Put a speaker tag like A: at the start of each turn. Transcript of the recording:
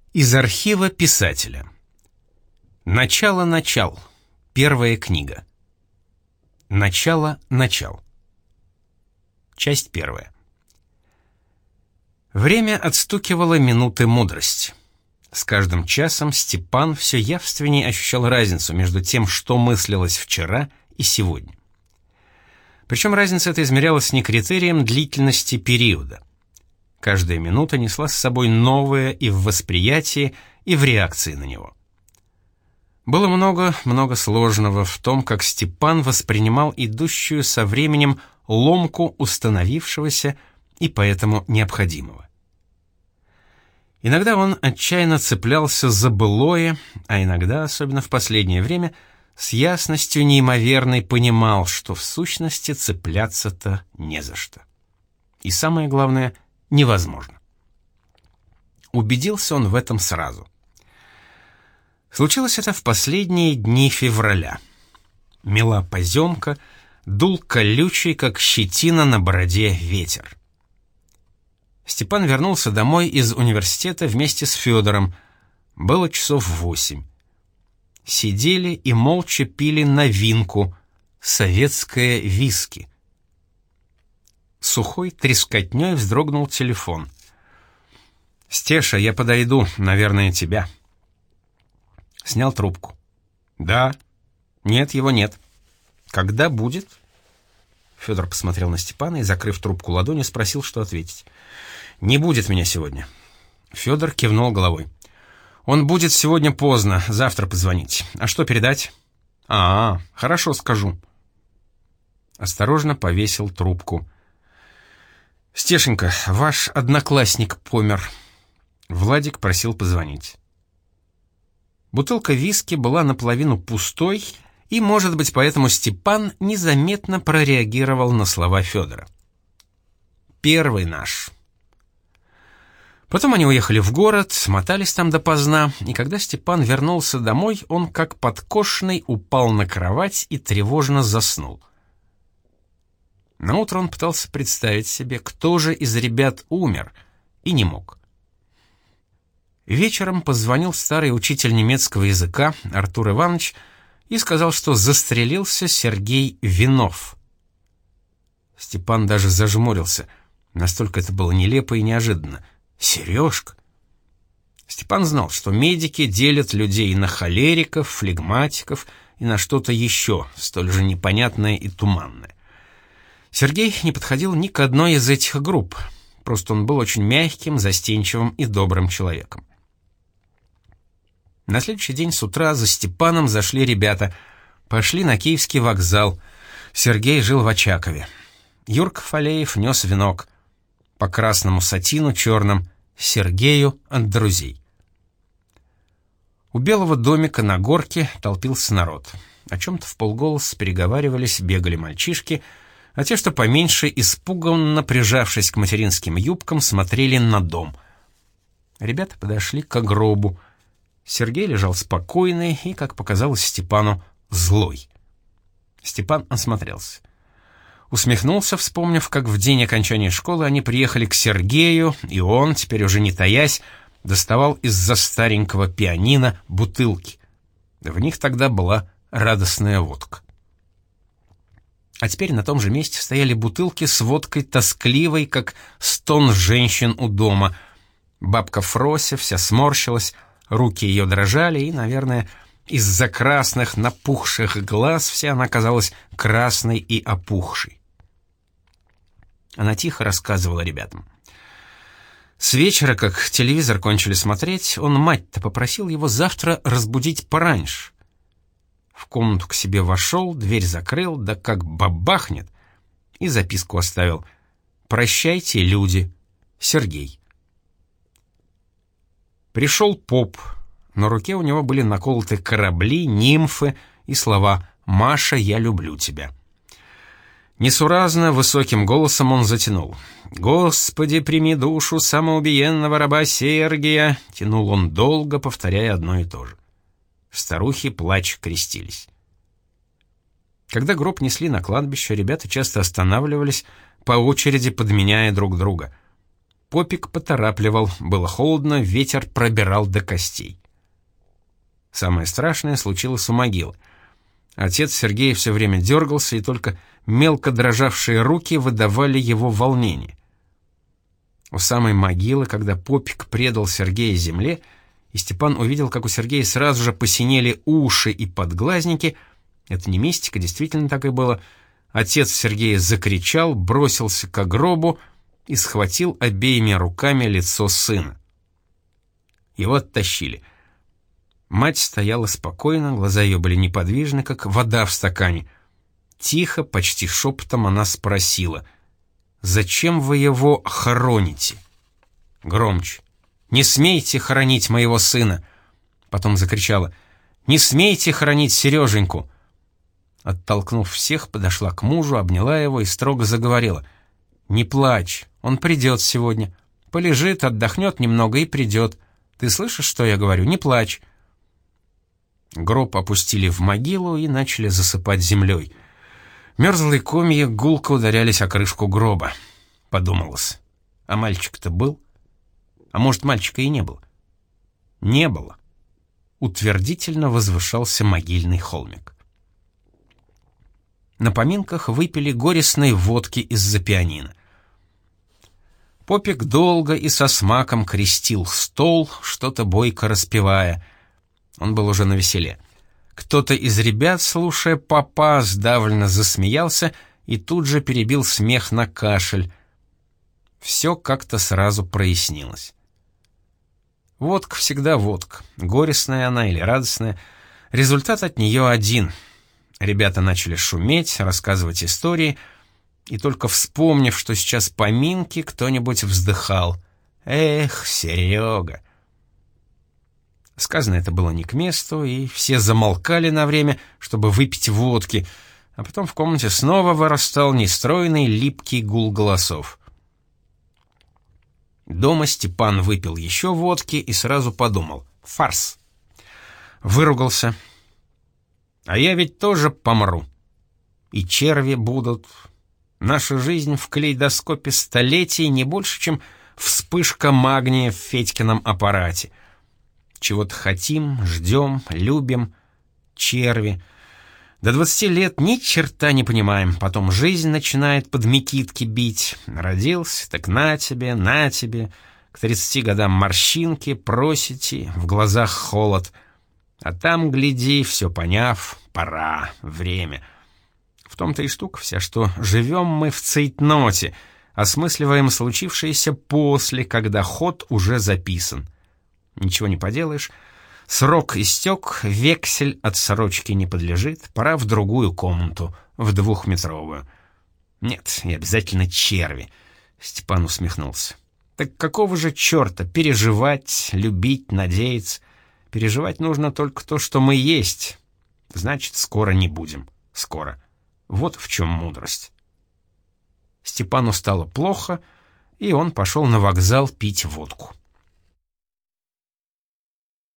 A: Из архива писателя. Начало. Первая книга. Начало. Часть первая. Время отстукивало минуты мудрости. С каждым часом Степан все явственнее ощущал разницу между тем, что мыслилось вчера и сегодня. Причем разница эта измерялась не критерием длительности периода. Каждая минута несла с собой новое и в восприятии, и в реакции на него. Было много сложного в том, как Степан воспринимал идущую со временем ломку установившегося и поэтому необходимого. Иногда он отчаянно цеплялся за былое, а иногда, особенно в последнее время, с ясностью неимоверной понимал, что в сущности цепляться-то не за что. И самое главное — невозможно. Убедился он в этом сразу. Случилось это в последние дни февраля. Мела поземка, дул колючий, как щетина на бороде, ветер. Степан вернулся домой из университета вместе с Федором. Было 8 часов. Сидели и молча пили новинку — советское виски. Сухой трескотней вздрогнул телефон. «Стеша, я подойду, наверное, тебя». Снял трубку. «Да». «Нет, его нет». «Когда будет?» Федор посмотрел на Степана и, закрыв трубку ладонью, спросил, что ответить. «Не будет меня сегодня». Федор кивнул головой. «Он будет сегодня поздно, завтра позвонить. А что передать?» Хорошо, скажу». Осторожно повесил трубку. «Стешенька, ваш одноклассник помер». Владик просил позвонить. Бутылка виски была наполовину пустой, и, может быть, поэтому Степан незаметно прореагировал на слова Федора. «Первый наш». Потом они уехали в город, мотались там допоздна, и когда Степан вернулся домой, он, как подкошенный, упал на кровать и тревожно заснул. Наутро он пытался представить себе, кто же из ребят умер, и не мог. Вечером позвонил старый учитель немецкого языка Артур Иванович и сказал, что застрелился Сергей Винов. Степан даже зажмурился, настолько это было нелепо и неожиданно. Сережка. Степан знал, что медики делят людей на холериков, флегматиков и на что-то еще, столь же непонятное и туманное. Сергей не подходил ни к одной из этих групп, просто он был очень мягким, застенчивым и добрым человеком. На следующий день с утра за Степаном зашли ребята, пошли на Киевский вокзал. Сергей жил в Очакове. Юрка Фалеев нес венок. По красному сатину черным Сергею от друзей. У белого домика на горке толпился народ. О чем-то вполголоса переговаривались, бегали мальчишки, а те, что поменьше, испуганно прижавшись к материнским юбкам, смотрели на дом. Ребята подошли к гробу. Сергей лежал спокойный и, как показалось Степану, злой. Степан осмотрелся. Усмехнулся, вспомнив, как в день окончания школы они приехали к Сергею, и он, теперь уже не таясь, доставал из-за старенького пианино бутылки. В них тогда была радостная водка. А теперь на том же месте стояли бутылки с водкой тоскливой, как стон женщин у дома. Бабка Фрося вся сморщилась, руки ее дрожали, и, наверное, из-за красных напухших глаз вся она казалась красной и опухшей. Она тихо рассказывала ребятам. С вечера, как телевизор кончили смотреть, он мать-то попросил его завтра разбудить пораньше. В комнату к себе вошел, дверь закрыл, да как бабахнет, и записку оставил: «Прощайте, люди, Сергей». Пришел поп. На руке у него были наколоты корабли, нимфы и слова «Маша, я люблю тебя». Несуразно, высоким голосом он затянул: «Господи, прими душу самоубиенного раба Сергия», тянул он долго, повторяя одно и то же. Старухи, плача, крестились. Когда гроб несли на кладбище, ребята часто останавливались, по очереди подменяя друг друга. Попик поторапливал, было холодно, ветер пробирал до костей. Самое страшное случилось у могилы. Отец Сергея все время дергался, и только мелко дрожавшие руки выдавали его волнение. У самой могилы, когда Попик предал Сергея земле, и Степан увидел, как у Сергея сразу же посинели уши и подглазники, это не мистика, действительно так и было, отец Сергея закричал, бросился к гробу и схватил обеими руками лицо сына. Его оттащили. Мать стояла спокойно, глаза ее были неподвижны, как вода в стакане. Тихо, почти шепотом она спросила: «Зачем вы его хороните?» Громче: «Не смейте хоронить моего сына!» Потом закричала: «Не смейте хоронить Сереженьку!» Оттолкнув всех, подошла к мужу, обняла его и строго заговорила: «Не плачь, он придет сегодня. Полежит, отдохнет немного и придет. Ты слышишь, что я говорю? Не плачь!» Гроб опустили в могилу и начали засыпать землей. Мерзлые комья гулко ударялись о крышку гроба. Подумалось: а мальчик-то был? А может, мальчика и не было? Не было. Утвердительно возвышался могильный холмик. На поминках выпили горестной водки из-за пианино. Попик долго и со смаком крестил стол, что-то бойко распевая. Он был уже навеселе. Кто-то из ребят, слушая попа, сдавленно засмеялся и тут же перебил смех на кашель. Все как-то сразу прояснилось. Водка всегда водка, горестная она или радостная. Результат от нее один. Ребята начали шуметь, рассказывать истории, и только вспомнив, что сейчас поминки, кто-нибудь вздыхал: «Эх, Серега!» Сказано это было не к месту, и все замолкали на время, чтобы выпить водки, а потом в комнате снова вырастал нестройный липкий гул голосов. Дома Степан выпил еще водки и сразу подумал: фарс. Выругался. А я ведь тоже помру. И черви будут. Наша жизнь в калейдоскопе столетий не больше, чем вспышка магния в Федькином аппарате. Чего-то хотим, ждем, любим. Черви. До 20 лет ни черта не понимаем. Потом жизнь начинает под мекитки бить. Родился, так на тебе, на тебе. К 30 годам морщинки, просите, в глазах холод. А там, гляди, все поняв, пора, время. В том-то и штука вся, что живем мы в цейтноте, осмысливаем случившееся после, когда ход уже записан. Ничего не поделаешь. Срок истек, вексель отсрочки не подлежит, пора в другую комнату, в 2-метровую. Нет, и обязательно черви. Степан усмехнулся. Так какого же черта переживать, любить, надеяться? Переживать нужно только то, что мы есть. Значит, скоро не будем. Скоро. Вот в чем мудрость. Степану стало плохо, и он пошел на вокзал пить водку.